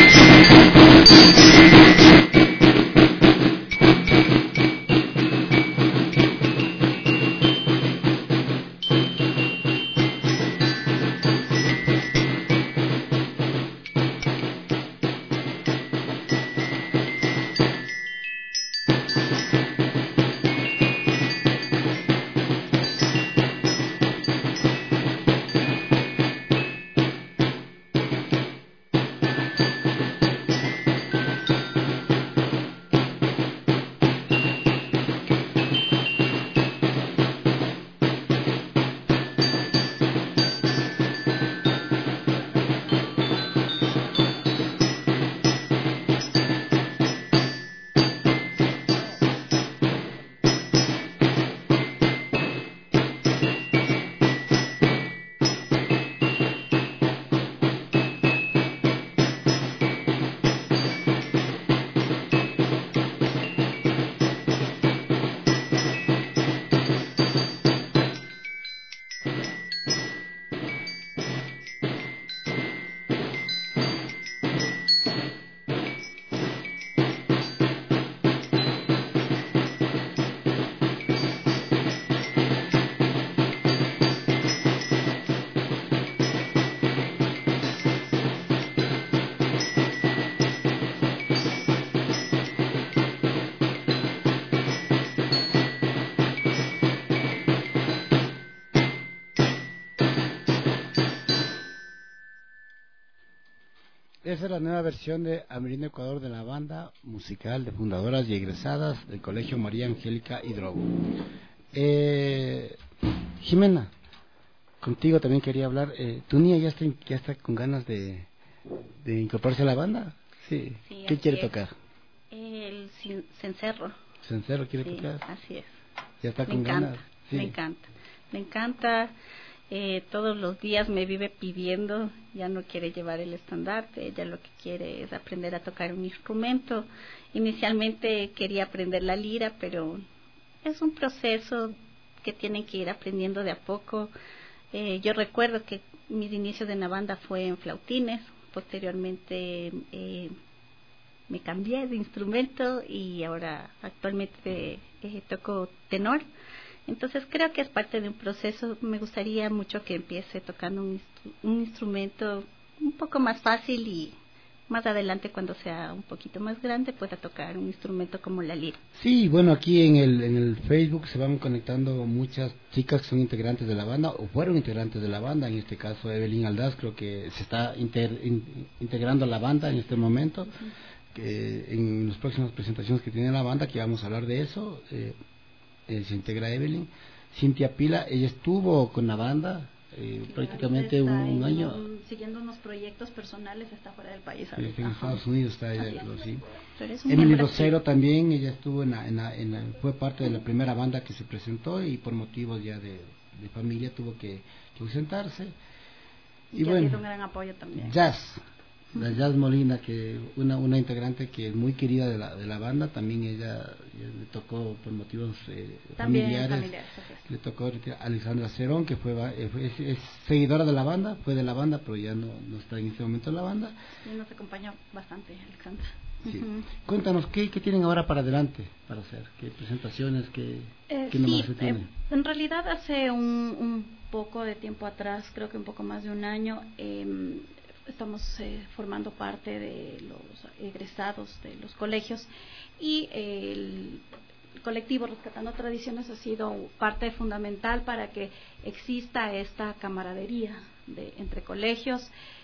Speaker 3: Esa es la nueva versión de Amirín de Ecuador, de la banda musical de fundadoras y egresadas del Colegio María Angélica Hidrogo. Eh, Jimena, contigo también quería hablar. Eh, ¿Tu niña ya está, ya está con ganas de, de incorporarse a la banda? Sí.
Speaker 10: Sí,
Speaker 3: ¿Qué quiere
Speaker 10: es.
Speaker 3: tocar?
Speaker 10: El cencerro.
Speaker 3: ¿Cencerro quiere
Speaker 10: Sí,
Speaker 3: tocar?
Speaker 10: así es.
Speaker 3: ¿Ya está
Speaker 10: Me
Speaker 3: con
Speaker 10: encanta,
Speaker 3: ganas? Sí.
Speaker 10: me encanta. Me encanta. Eh, todos los días me vive pidiendo, ya no quiere llevar el estandarte, ella lo que quiere es aprender a tocar un instrumento. Inicialmente quería aprender la lira, pero es un proceso que tienen que ir aprendiendo de a poco. Eh, yo recuerdo que mis inicios en la banda fue en flautines, posteriormente eh, me cambié de instrumento y ahora actualmente eh, toco tenor. Entonces creo que es parte de un proceso. Me gustaría mucho que empiece tocando un, un instrumento un poco más fácil y más adelante, cuando sea un poquito más grande, pueda tocar un instrumento como la lira.
Speaker 3: Sí, bueno, aquí en el, en el Facebook se van conectando muchas chicas que son integrantes de la banda o fueron integrantes de la banda. En este caso Evelyn Aldaz creo que se está inter, in, integrando a la banda en este momento. Uh-huh. Que en las próximas presentaciones que tiene la banda, que vamos a hablar de eso, eh, eh, se integra Evelyn. Cintia Pila, ella estuvo con la banda eh, sí, prácticamente un, un año
Speaker 5: un, siguiendo unos proyectos personales, está fuera del país.
Speaker 3: Sí, en Estados Unidos está ella, lo, sí.
Speaker 5: un
Speaker 3: Emily Rosero también, ella estuvo en la, en la, en la, fue parte de la primera banda que se presentó y por motivos ya de, de familia tuvo que, que ausentarse.
Speaker 5: Y, y que bueno, ha sido un gran apoyo también.
Speaker 3: Jazz, la Jazz Molina, que una una integrante que es muy querida de la de la banda, también ella, ella le tocó por motivos eh, familiares, familiares le tocó a Alexandra Cerón, que fue es, es seguidora de la banda, fue de la banda, pero ya no, no está en este momento en la banda.
Speaker 5: Y nos acompañó bastante Alexandra.
Speaker 3: Sí. Uh-huh. Cuéntanos, ¿qué, ¿qué tienen ahora para adelante para hacer? ¿Qué presentaciones? ¿Qué,
Speaker 5: eh,
Speaker 3: qué
Speaker 5: sí,
Speaker 3: se tiene?
Speaker 5: Eh, en realidad hace un, un poco de tiempo atrás, creo que un poco más de un año, eh, estamos eh, formando parte de los egresados de los colegios y eh, el colectivo Rescatando Tradiciones ha sido parte fundamental para que exista esta camaradería de, entre colegios,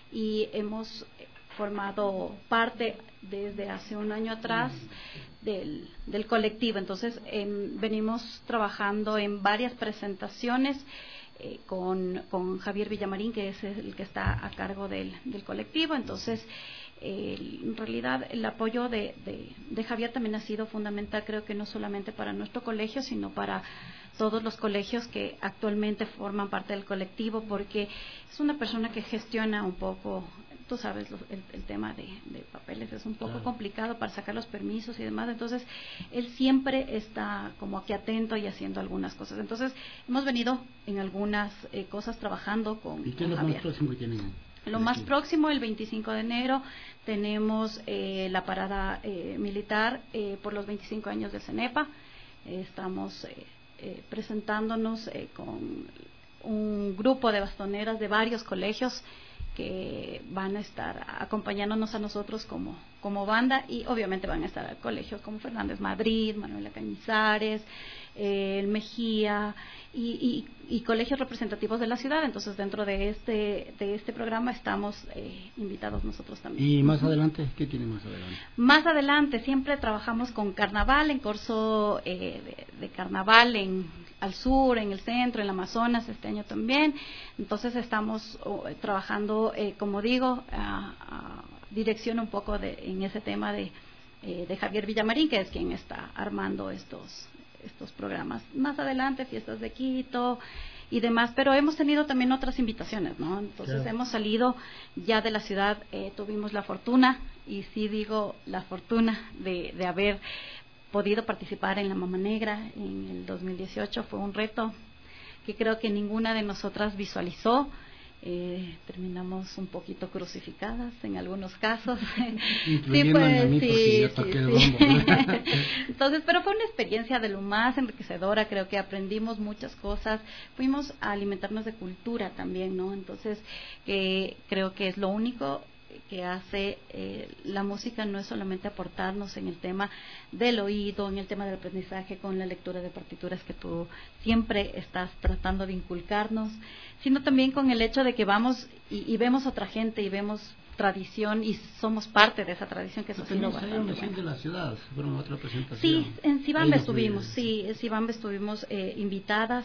Speaker 5: y hemos formado parte desde hace un año atrás del, del colectivo. Entonces eh, venimos trabajando en varias presentaciones Eh, con, con Javier Villamarín, que es el que está a cargo del, del colectivo. Entonces eh, en realidad el apoyo de, de, de Javier también ha sido fundamental, creo que no solamente para nuestro colegio, sino para todos los colegios que actualmente forman parte del colectivo, porque es una persona que gestiona un poco, tú sabes, lo, el, el tema de, de papeles es un poco claro. complicado para sacar los permisos y demás. Entonces él siempre está como aquí atento y haciendo algunas cosas. Entonces hemos venido en algunas eh, cosas trabajando con,
Speaker 3: ¿Y qué
Speaker 5: con
Speaker 3: es lo
Speaker 5: Javier.
Speaker 3: más próximo que tienen?
Speaker 5: Lo más próximo, el veinticinco de enero, tenemos eh, la parada eh, militar eh, por los veinticinco años del CENEPA. Eh, estamos eh, eh, presentándonos eh, con un grupo de bastoneras de varios colegios que van a estar acompañándonos a nosotros como, como banda, y obviamente van a estar al colegio como Fernández Madrid, Manuela Cañizares, eh, el Mejía y, y, y colegios representativos de la ciudad. Entonces dentro de este de este programa estamos eh, invitados nosotros también.
Speaker 3: ¿Y más adelante? ¿Qué tiene más adelante?
Speaker 5: Más adelante siempre trabajamos con carnaval, en curso eh, de, de carnaval en al sur, en el centro, en el Amazonas, este año también. Entonces estamos oh, trabajando, eh, como digo, a, a dirección un poco de, en ese tema de, eh, de Javier Villamarín, que es quien está armando estos estos programas. Más adelante, fiestas de Quito y demás, pero hemos tenido también otras invitaciones, ¿no? Entonces claro. hemos salido ya de la ciudad, eh, tuvimos la fortuna, y sí digo la fortuna de, de haber podido participar en la Mama Negra en el dos mil dieciocho. Fue un reto que creo que ninguna de nosotras visualizó. Eh, terminamos un poquito crucificadas en algunos casos.
Speaker 3: Sí, pues, sí, sí, sí.
Speaker 5: Entonces, pero fue una experiencia de lo más enriquecedora. Creo que aprendimos muchas cosas. Fuimos a alimentarnos de cultura también, ¿no? Entonces, eh, creo que es lo único que hace eh, la música, no es solamente aportarnos en el tema del oído, en el tema del aprendizaje con la lectura de partituras que tú siempre estás tratando de inculcarnos, sino también con el hecho de que vamos y, y vemos otra gente y vemos tradición y somos parte de esa tradición, que eso sí lo va a
Speaker 3: de la ciudad, fueron otra presentación.
Speaker 5: Sí, en Cibamba estuvimos, fue... sí, en Cibamba estuvimos eh, invitadas,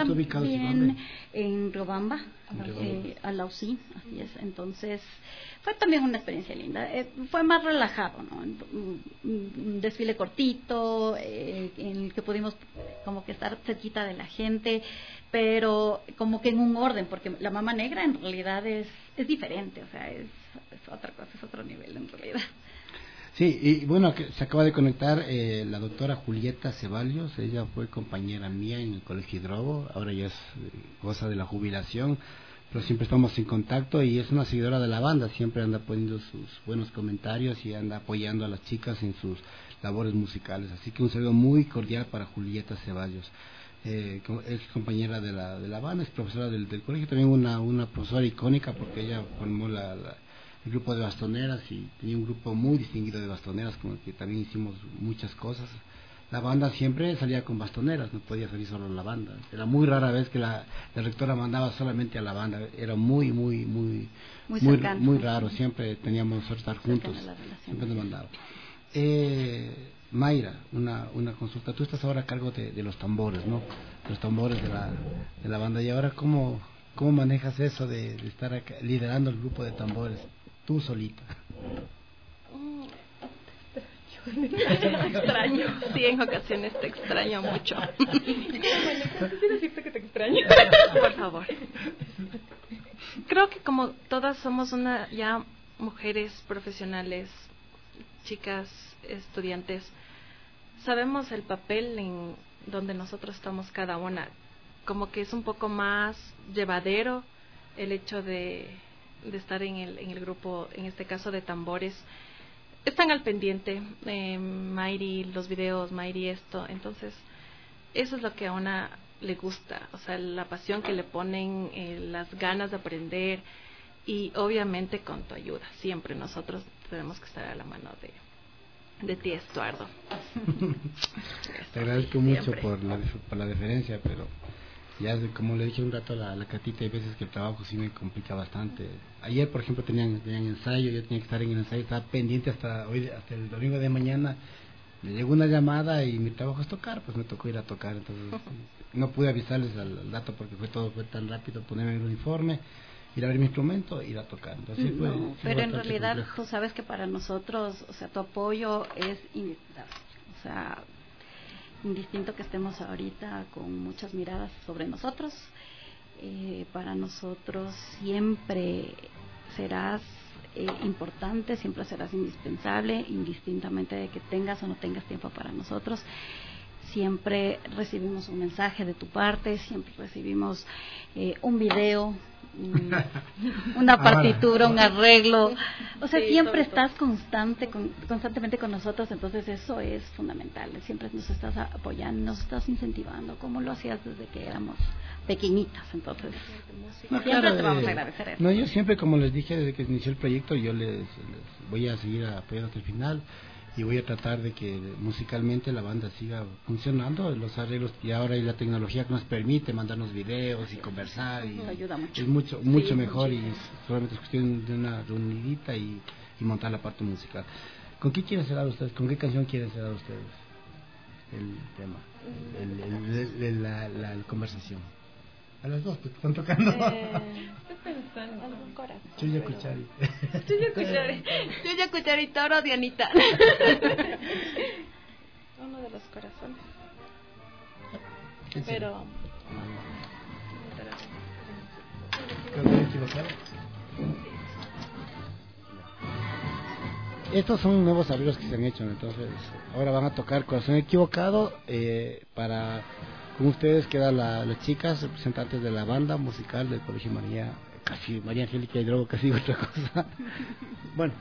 Speaker 5: también en Riobamba, eh, a la U C I, así es. Entonces fue también una experiencia linda, eh, fue más relajado, ¿no? Un, un desfile cortito, eh, en el que pudimos como que estar cerquita de la gente, pero como que en un orden, porque la Mama Negra en realidad es es diferente, o sea, es, es otra cosa, es otro nivel en realidad.
Speaker 3: Sí, y bueno, que se acaba de conectar eh, la doctora Julieta Ceballos. Ella fue compañera mía en el Colegio Hidrobo, ahora ya es eh, goza de la jubilación, pero siempre estamos en contacto y es una seguidora de la banda, siempre anda poniendo sus buenos comentarios y anda apoyando a las chicas en sus labores musicales. Así que un saludo muy cordial para Julieta Ceballos. Eh, es compañera de la, de la banda, es profesora del, del colegio, también una, una profesora icónica porque ella formó la, la, el grupo de bastoneras y tenía un grupo muy distinguido de bastoneras con el que también hicimos muchas cosas. La banda siempre salía con bastoneras, no podía salir solo la banda. Era muy rara vez que la, la rectora mandaba solamente a la banda, era muy, muy, muy,
Speaker 5: muy,
Speaker 3: muy,
Speaker 5: cercano,
Speaker 3: muy raro, siempre teníamos que estar juntos, siempre nos mandaba. Eh, Mayra, una, una consulta, tú estás ahora a cargo de, de los tambores, ¿no? Los tambores de la, de la banda, y ahora ¿cómo, cómo manejas eso de, de estar acá, liderando el grupo de tambores, tú solita?
Speaker 6: Te extraño, sí, en ocasiones te extraño mucho.
Speaker 7: ¿Quieres decirte que te extraño?
Speaker 6: Por favor. Creo que como todas somos una ya mujeres profesionales, chicas, estudiantes, sabemos el papel en donde nosotros estamos cada una. Como que es un poco más llevadero el hecho de, de estar en el, en el grupo, en este caso de tambores. Están al pendiente, eh, Mayri, los videos, Mayri esto, entonces eso es lo que a una le gusta, o sea, la pasión que le ponen, eh, las ganas de aprender y obviamente con tu ayuda, siempre nosotros tenemos que estar a la mano de, de ti, Estuardo.
Speaker 3: Te agradezco mucho por la, por la deferencia, pero ya como le dije un rato a la, a la Catita, hay veces que el trabajo sí me complica bastante. Ayer, por ejemplo, tenían, tenían ensayo, yo tenía que estar en el ensayo, estaba pendiente hasta hoy, hasta el domingo de mañana. Me llegó una llamada y mi trabajo es tocar, pues me tocó ir a tocar, entonces no pude avisarles al, al dato porque fue todo fue tan rápido, ponerme el uniforme, ir a ver mi instrumento, ir a tocar. Entonces, sí, fue,
Speaker 5: no,
Speaker 3: fue
Speaker 5: pero en realidad
Speaker 3: complejo.
Speaker 5: Tú sabes que para nosotros, o sea, tu apoyo es indispensable, o sea, indistinto que estemos ahorita con muchas miradas sobre nosotros, eh, para nosotros siempre serás eh, importante, siempre serás indispensable, indistintamente de que tengas o no tengas tiempo para nosotros. Siempre recibimos un mensaje de tu parte, siempre recibimos eh, un video, un, una partitura, un arreglo, o sea, sí, siempre estás constante, con, constantemente con nosotros, entonces eso es fundamental, siempre nos estás apoyando, nos estás incentivando, como lo hacías desde que éramos pequeñitas, entonces no, siempre claro, te vamos a agradecer eso.
Speaker 3: No, yo siempre, como les dije desde que inició el proyecto, yo les, les voy a seguir apoyando hasta el final y voy a tratar de que musicalmente la banda siga funcionando, los arreglos, y ahora hay la tecnología que nos permite mandarnos videos y conversar, y
Speaker 5: ayuda mucho.
Speaker 3: Es mucho mucho sí, mejor mucho. Y solamente es cuestión de una reunidita y, y montar la parte musical. ¿Con qué quieren cerrar ustedes? ¿Con qué canción quieren cerrar ustedes el tema, el, el, el, el, la, la, la conversación? A las dos, pues están tocando.
Speaker 6: Eh, estoy pensando algún corazón.
Speaker 3: Chuya Cuchari.
Speaker 6: Chuya Cuchari. Chuya Cuchari, Toro, Dianita. Uno de los corazones. Pero.
Speaker 3: ¿Creo que equivocado? Estos son nuevos arreglos que se han hecho, entonces ahora van a tocar Corazón Equivocado eh, para. Con ustedes quedan la, las chicas representantes de la banda musical del Colegio María, casi María Angélica y luego casi otra cosa. Bueno.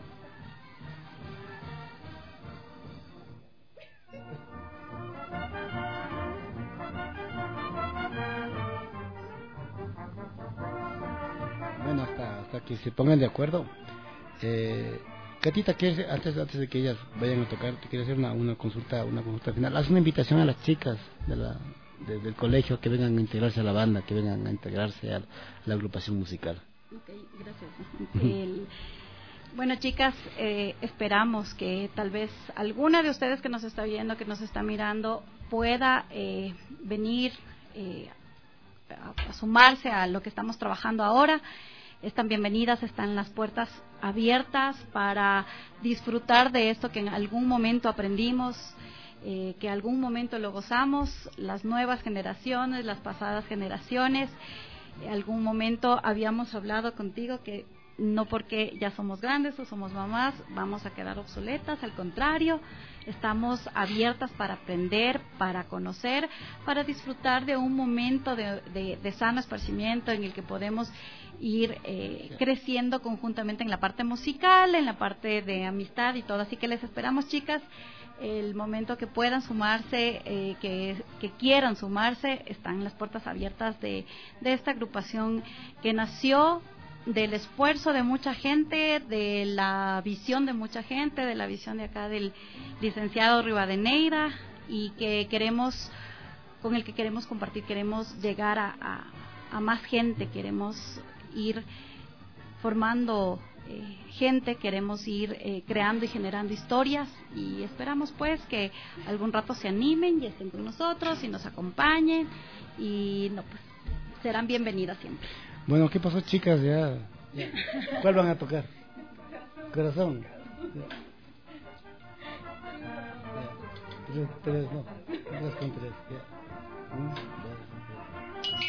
Speaker 3: Bueno, hasta, hasta que se pongan de acuerdo. Eh, Catita, ¿quieres, antes antes de que ellas vayan a tocar, te quería hacer una, una consulta una consulta final? Haz una invitación a las chicas de la, de, del colegio que vengan a integrarse a la banda, que vengan a integrarse a la agrupación musical.
Speaker 5: Ok, gracias. El, bueno, chicas, eh, esperamos que tal vez alguna de ustedes que nos está viendo, que nos está mirando, pueda eh, venir eh, a, a sumarse a lo que estamos trabajando ahora. Están bienvenidas, están las puertas abiertas para disfrutar de esto que en algún momento aprendimos, eh, que en algún momento lo gozamos, las nuevas generaciones, las pasadas generaciones. En algún momento habíamos hablado contigo que no porque ya somos grandes o somos mamás vamos a quedar obsoletas, al contrario, estamos abiertas para aprender, para conocer, para disfrutar de un momento de, de, de sano esparcimiento en el que podemos ir eh, creciendo conjuntamente en la parte musical, en la parte de amistad y todo. Así que les esperamos, chicas, el momento que puedan sumarse, eh, que, que quieran sumarse, están las puertas abiertas de, de esta agrupación que nació del esfuerzo de mucha gente, de la visión de mucha gente, de la visión de acá del licenciado Rivadeneira, y que queremos, con el que queremos compartir, queremos llegar a, a, a más gente, queremos ir formando eh, gente, queremos ir eh, creando y generando historias, y esperamos pues que algún rato se animen y estén con nosotros y nos acompañen, y no pues serán bienvenidas siempre.
Speaker 3: Bueno, ¿qué pasó, chicas? Ya, ya. ¿Cuál van a tocar? Corazón. Ya. Ya. Tres, tres, no. Tres con tres. Ya. Un, dos, tres.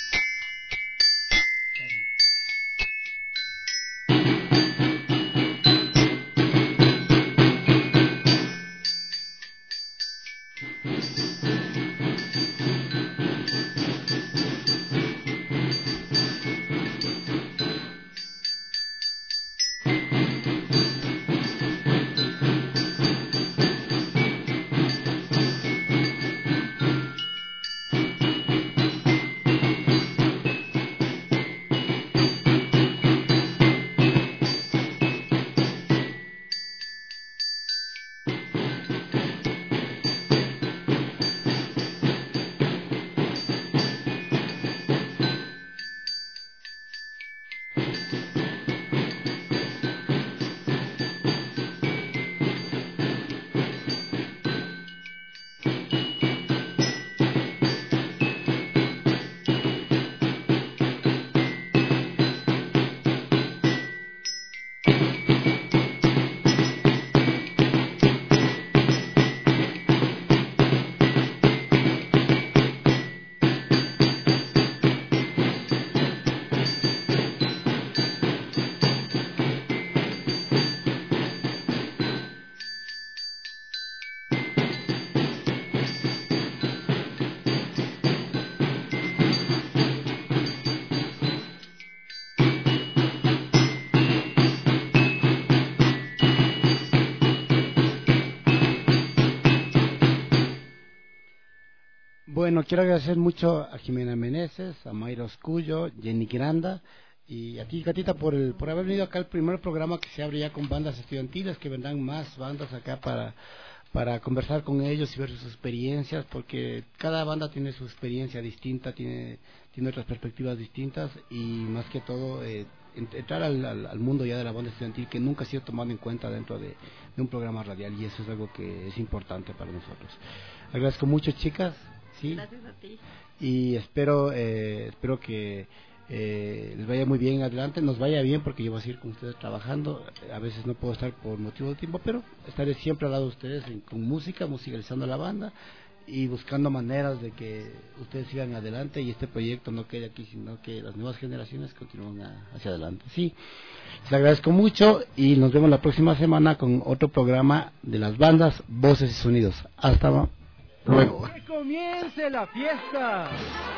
Speaker 3: Bueno, quiero agradecer mucho a Jimena Meneses, a Mayra Oscullo, Jenny Granda y a ti, Catita, por el por haber venido acá al primer programa que se abre ya con bandas estudiantiles, que vendrán más bandas acá para para conversar con ellos y ver sus experiencias, porque cada banda tiene su experiencia distinta, tiene tiene otras perspectivas distintas, y más que todo eh, entrar al, al, al mundo ya de la banda estudiantil, que nunca ha sido tomado en cuenta dentro de, de un programa radial, y eso es algo que es importante para nosotros. Agradezco mucho, chicas. Sí.
Speaker 5: Gracias a ti.
Speaker 3: Y espero eh, espero que eh, les vaya muy bien adelante, nos vaya bien, porque yo voy a seguir con ustedes trabajando. A veces no puedo estar por motivo de tiempo, pero estaré siempre al lado de ustedes en, con música, musicalizando la banda y buscando maneras de que ustedes sigan adelante y este proyecto no quede aquí, sino que las nuevas generaciones continúen a, hacia adelante. Sí, les agradezco mucho y nos vemos la próxima semana con otro programa de las bandas Voces y Sonidos. Hasta luego.
Speaker 1: ¡Que comience la fiesta!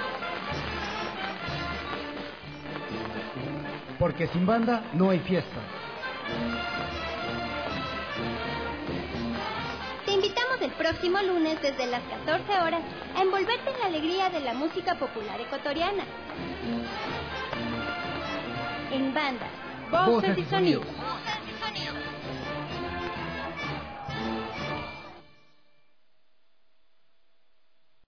Speaker 1: Porque sin banda no hay fiesta.
Speaker 4: Te invitamos el próximo lunes desde las catorce horas a envolverte en la alegría de la música popular ecuatoriana. En banda, Voces, Voces y Sonidos. Voces y Sonidos.